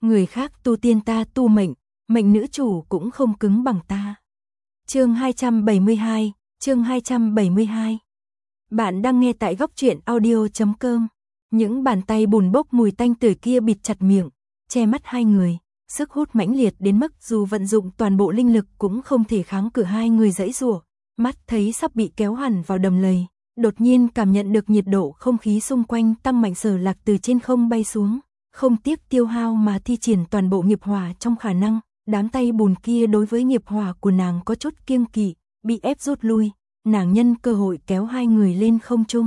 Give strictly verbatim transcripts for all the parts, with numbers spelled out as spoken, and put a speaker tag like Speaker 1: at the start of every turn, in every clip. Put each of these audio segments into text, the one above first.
Speaker 1: người khác tu tiên ta tu mệnh, mệnh nữ chủ cũng không cứng bằng ta. Chương hai trăm bảy mươi hai, chương hai trăm bảy mươi hai. Bạn đang nghe tại góc truyện audio chấm com. Những bàn tay bùn bốc mùi tanh tưởi kia bịt chặt miệng, che mắt hai người, sức hút mãnh liệt đến mức dù vận dụng toàn bộ linh lực cũng không thể kháng cự hai người giãy giụa. Mắt thấy sắp bị kéo hẳn vào đầm lầy, đột nhiên cảm nhận được nhiệt độ không khí xung quanh tăng mạnh, Sở Lạc từ trên không bay xuống, không tiếc tiêu hao mà thi triển toàn bộ nghiệp hỏa trong khả năng. Đám tay bùn kia đối với nghiệp hỏa của nàng có chút kiêng kỵ, bị ép rút lui, nàng nhân cơ hội kéo hai người lên không trung.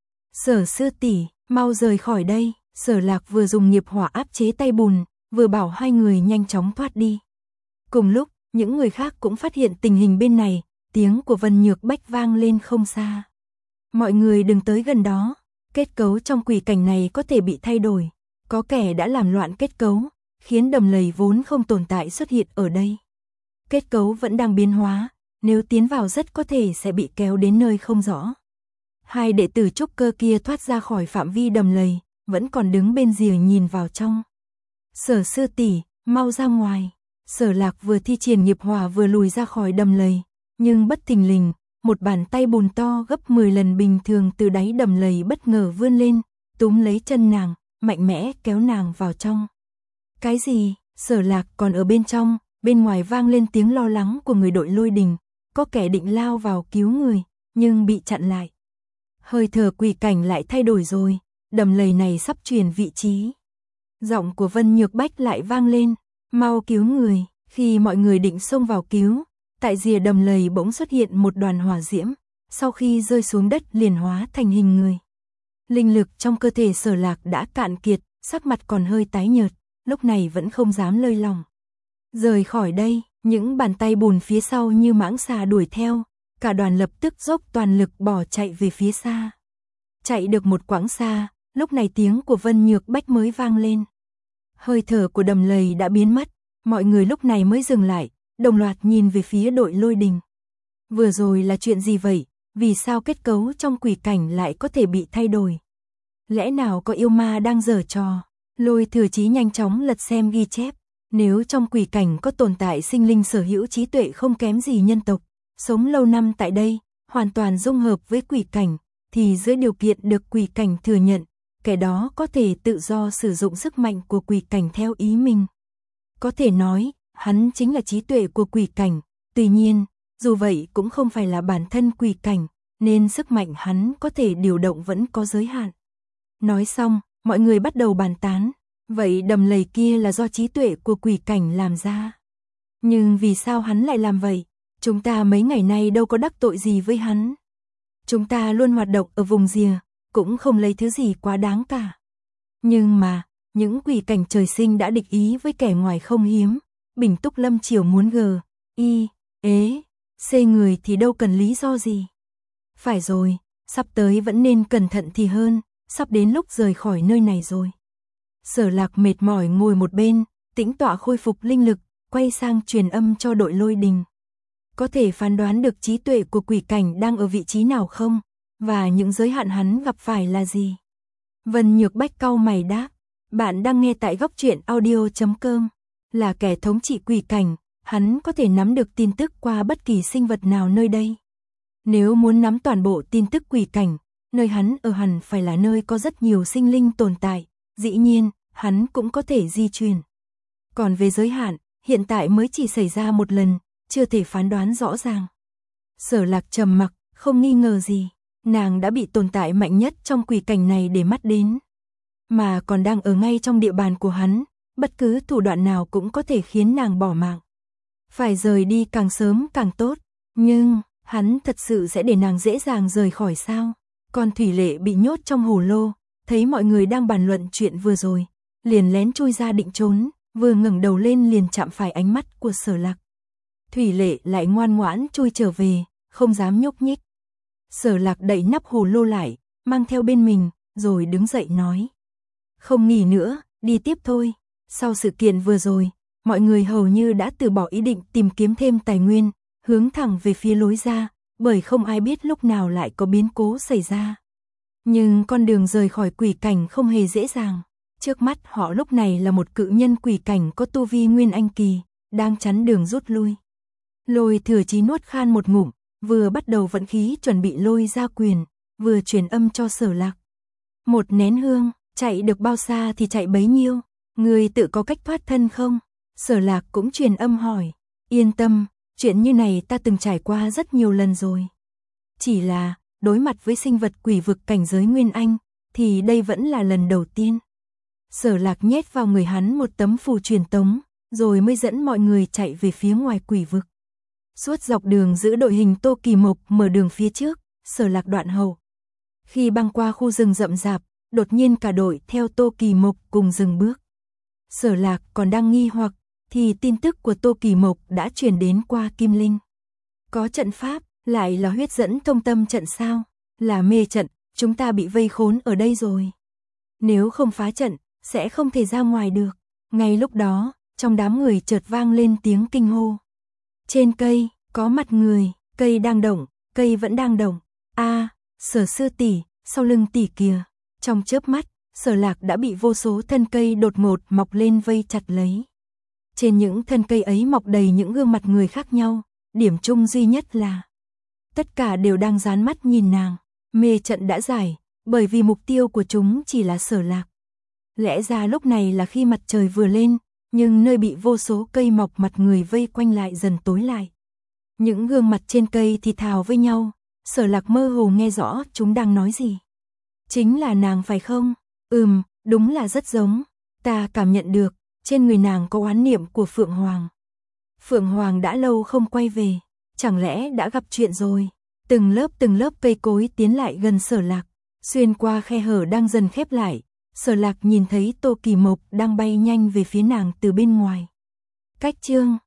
Speaker 1: Sở sư tỷ, mau rời khỏi đây. Sở Lạc vừa dùng nghiệp hỏa áp chế tay bùn, vừa bảo hai người nhanh chóng thoát đi. Cùng lúc, những người khác cũng phát hiện tình hình bên này, tiếng của Vân Nhược Bách vang lên không xa. Mọi người đừng tới gần đó, kết cấu trong quỷ cảnh này có thể bị thay đổi, có kẻ đã làm loạn kết cấu, khiến đầm lầy vốn không tồn tại xuất hiện ở đây. Kết cấu vẫn đang biến hóa, nếu tiến vào rất có thể sẽ bị kéo đến nơi không rõ. Hai đệ tử trúc cơ kia thoát ra khỏi phạm vi đầm lầy, vẫn còn đứng bên rìa nhìn vào trong. Sở sư tỷ, mau ra ngoài. Sở Lạc vừa thi triển nghiệp hỏa vừa lùi ra khỏi đầm lầy, nhưng bất thình lình, một bàn tay bùn to gấp mười lần bình thường từ đáy đầm lầy bất ngờ vươn lên, túm lấy chân nàng, mạnh mẽ kéo nàng vào trong. Cái gì? Sở Lạc còn ở bên trong, bên ngoài vang lên tiếng lo lắng của người đội Lôi Đình, có kẻ định lao vào cứu người, nhưng bị chặn lại. Hơi thở quỷ cảnh lại thay đổi rồi, đầm lầy này sắp chuyển vị trí. Giọng của Vân Nhược Bách lại vang lên, mau cứu người. Khi mọi người định xông vào cứu, tại rìa đầm lầy bỗng xuất hiện một đoàn hỏa diễm, sau khi rơi xuống đất liền hóa thành hình người. Linh lực trong cơ thể Sở Lạc đã cạn kiệt, sắc mặt còn hơi tái nhợt, lúc này vẫn không dám lơi lòng. Rời khỏi đây, những bàn tay bùn phía sau như mãng xà đuổi theo, cả đoàn lập tức dốc toàn lực bỏ chạy về phía xa. Chạy được một quãng xa, lúc này tiếng của Vân Nhược Bách mới vang lên. Hơi thở của đầm lầy đã biến mất, mọi người lúc này mới dừng lại, đồng loạt nhìn về phía đội Lôi Đình. Vừa rồi là chuyện gì vậy? Vì sao kết cấu trong quỷ cảnh lại có thể bị thay đổi? Lẽ nào có yêu ma đang giở trò? Lôi Thừa Chí nhanh chóng lật xem ghi chép, nếu trong quỷ cảnh có tồn tại sinh linh sở hữu trí tuệ không kém gì nhân tộc, sống lâu năm tại đây, hoàn toàn dung hợp với quỷ cảnh, thì dưới điều kiện được quỷ cảnh thừa nhận, kẻ đó có thể tự do sử dụng sức mạnh của quỷ cảnh theo ý mình. Có thể nói, hắn chính là trí tuệ của quỷ cảnh, tuy nhiên, dù vậy cũng không phải là bản thân quỷ cảnh, nên sức mạnh hắn có thể điều động vẫn có giới hạn. Nói xong, mọi người bắt đầu bàn tán, vậy đầm lầy kia là do trí tuệ của quỷ cảnh làm ra. Nhưng vì sao hắn lại làm vậy? Chúng ta mấy ngày nay đâu có đắc tội gì với hắn. Chúng ta luôn hoạt động ở vùng rìa, cũng không lấy thứ gì quá đáng cả. Nhưng mà, những quỷ cảnh trời sinh đã địch ý với kẻ ngoài không hiếm. Bình Túc Lâm Triều muốn gờ, y, ế, xê người thì đâu cần lý do gì. Phải rồi, sắp tới vẫn nên cẩn thận thì hơn, sắp đến lúc rời khỏi nơi này rồi. Sở Lạc mệt mỏi ngồi một bên, tĩnh tọa khôi phục linh lực, quay sang truyền âm cho đội Lôi Đình. Có thể phán đoán được trí tuệ của quỷ cảnh đang ở vị trí nào không? Và những giới hạn hắn gặp phải là gì? Vân Nhược Bách cau mày đáp, bạn đang nghe tại góc truyện audio chấm com. Là kẻ thống trị quỷ cảnh, hắn có thể nắm được tin tức qua bất kỳ sinh vật nào nơi đây. Nếu muốn nắm toàn bộ tin tức quỷ cảnh, nơi hắn ở hẳn phải là nơi có rất nhiều sinh linh tồn tại, dĩ nhiên, hắn cũng có thể di chuyển. Còn về giới hạn, hiện tại mới chỉ xảy ra một lần, chưa thể phán đoán rõ ràng. Sở Lạc trầm mặc, không nghi ngờ gì, nàng đã bị tồn tại mạnh nhất trong quỷ cảnh này để mắt đến. Mà còn đang ở ngay trong địa bàn của hắn, bất cứ thủ đoạn nào cũng có thể khiến nàng bỏ mạng. Phải rời đi càng sớm càng tốt, nhưng hắn thật sự sẽ để nàng dễ dàng rời khỏi sao? Còn Thủy Lệ bị nhốt trong hồ lô, thấy mọi người đang bàn luận chuyện vừa rồi, liền lén chui ra định trốn, vừa ngẩng đầu lên liền chạm phải ánh mắt của Sở Lạc. Thủy Lệ lại ngoan ngoãn chui trở về, không dám nhúc nhích. Sở Lạc đậy nắp hồ lô lại, mang theo bên mình, rồi đứng dậy nói: "Không nghỉ nữa, đi tiếp thôi." Sau sự kiện vừa rồi, mọi người hầu như đã từ bỏ ý định tìm kiếm thêm tài nguyên, hướng thẳng về phía lối ra, bởi không ai biết lúc nào lại có biến cố xảy ra. Nhưng con đường rời khỏi quỷ cảnh không hề dễ dàng. Trước mắt họ lúc này là một cự nhân quỷ cảnh có tu vi nguyên anh kỳ, đang chắn đường rút lui. Lôi Thừa Chí nuốt khan một ngụm, vừa bắt đầu vận khí chuẩn bị lôi ra quyền, vừa truyền âm cho Sở Lạc. Một nén hương, chạy được bao xa thì chạy bấy nhiêu, người tự có cách thoát thân không? Sở Lạc cũng truyền âm hỏi, yên tâm, chuyện như này ta từng trải qua rất nhiều lần rồi. Chỉ là, đối mặt với sinh vật quỷ vực cảnh giới nguyên anh, thì đây vẫn là lần đầu tiên. Sở Lạc nhét vào người hắn một tấm phù truyền tống, rồi mới dẫn mọi người chạy về phía ngoài quỷ vực. Suốt dọc đường giữ đội hình Tô Kỳ Mộc mở đường phía trước, Sở Lạc đoạn hậu. Khi băng qua khu rừng rậm rạp, đột nhiên cả đội theo Tô Kỳ Mộc cùng dừng bước. Sở Lạc còn đang nghi hoặc, thì tin tức của Tô Kỳ Mộc đã truyền đến qua Kim Linh. Có trận pháp, lại là huyết dẫn thông tâm trận sao? Là mê trận, chúng ta bị vây khốn ở đây rồi. Nếu không phá trận, sẽ không thể ra ngoài được. Ngay lúc đó, trong đám người chợt vang lên tiếng kinh hô. Trên cây, có mặt người, cây đang động, cây vẫn đang động. A, Sở sư tỷ, sau lưng tỷ kìa. Trong chớp mắt, Sở Lạc đã bị vô số thân cây đột ngột mọc lên vây chặt lấy. Trên những thân cây ấy mọc đầy những gương mặt người khác nhau, điểm chung duy nhất là tất cả đều đang dán mắt nhìn nàng. Mê trận đã giải, bởi vì mục tiêu của chúng chỉ là Sở Lạc. Lẽ ra lúc này là khi mặt trời vừa lên, nhưng nơi bị vô số cây mọc mặt người vây quanh lại dần tối lại. Những gương mặt trên cây thì thào với nhau, Sở Lạc mơ hồ nghe rõ chúng đang nói gì. Chính là nàng phải không? Ừm, đúng là rất giống. Ta cảm nhận được, trên người nàng có oán niệm của Phượng Hoàng. Phượng Hoàng đã lâu không quay về, chẳng lẽ đã gặp chuyện rồi? Từng lớp từng lớp cây cối tiến lại gần Sở Lạc, xuyên qua khe hở đang dần khép lại. Sở Lạc nhìn thấy Tô Kỳ Mộc đang bay nhanh về phía nàng từ bên ngoài. Cách chương